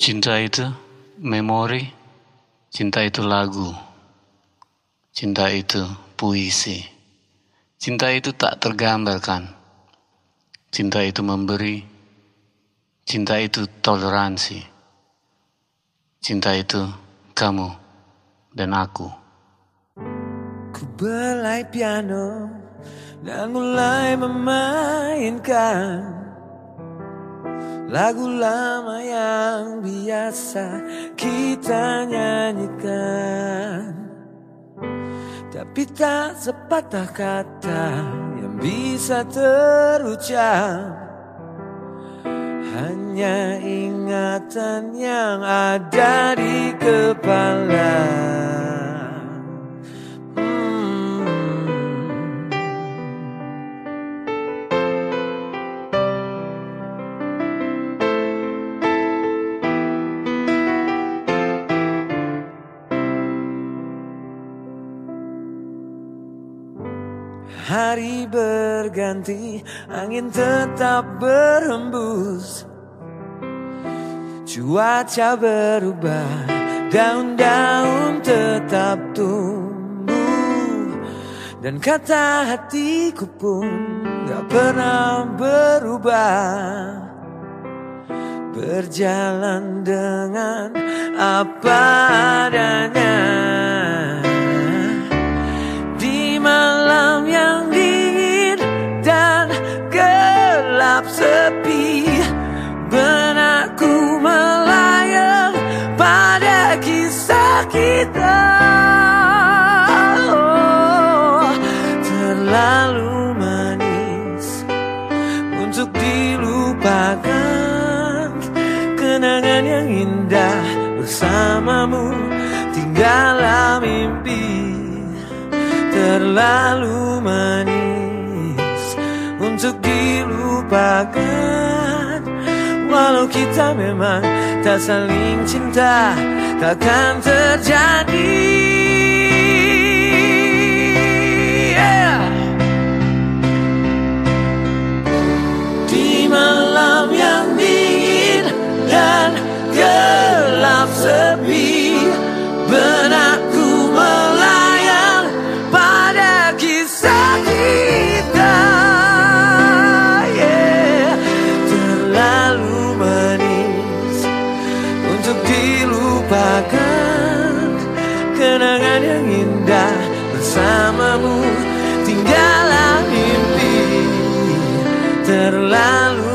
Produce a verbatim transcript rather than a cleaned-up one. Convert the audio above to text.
Cinta itu memori, cinta itu lagu, cinta itu puisi. Cinta itu tak tergambarkan. Cinta itu memberi, cinta itu toleransi. Cinta itu kamu dan aku. Ku belai piano dan mulai memainkan lagu lama yang biasa kita nyanyikan. Tapi tak sepatah kata yang bisa terucap, hanya ingatan yang ada di kepala. Hari berganti, angin tetap berhembus, cuaca berubah, daun-daun tetap tumbuh, dan kata hatiku pun gak pernah berubah. Berjalan dengan apa adanya di malam yang dingin dan gelap sepi. Benakku melayang pada kisah kita. Oh, terlalu manis untuk dilupakan. Kenangan yang indah bersamamu tinggallah mimpi. Terlalu manis untuk dilupakan. Walau kita memang tak saling cinta, takkan terjadi. Yeah. Di malam yang dingin dan gelap sepi, benakku melayang pada kisah kita. Yeah. Terlalu manis untuk dilupakan. Kenangan yang indah bersamamu tinggallah mimpi. Terlalu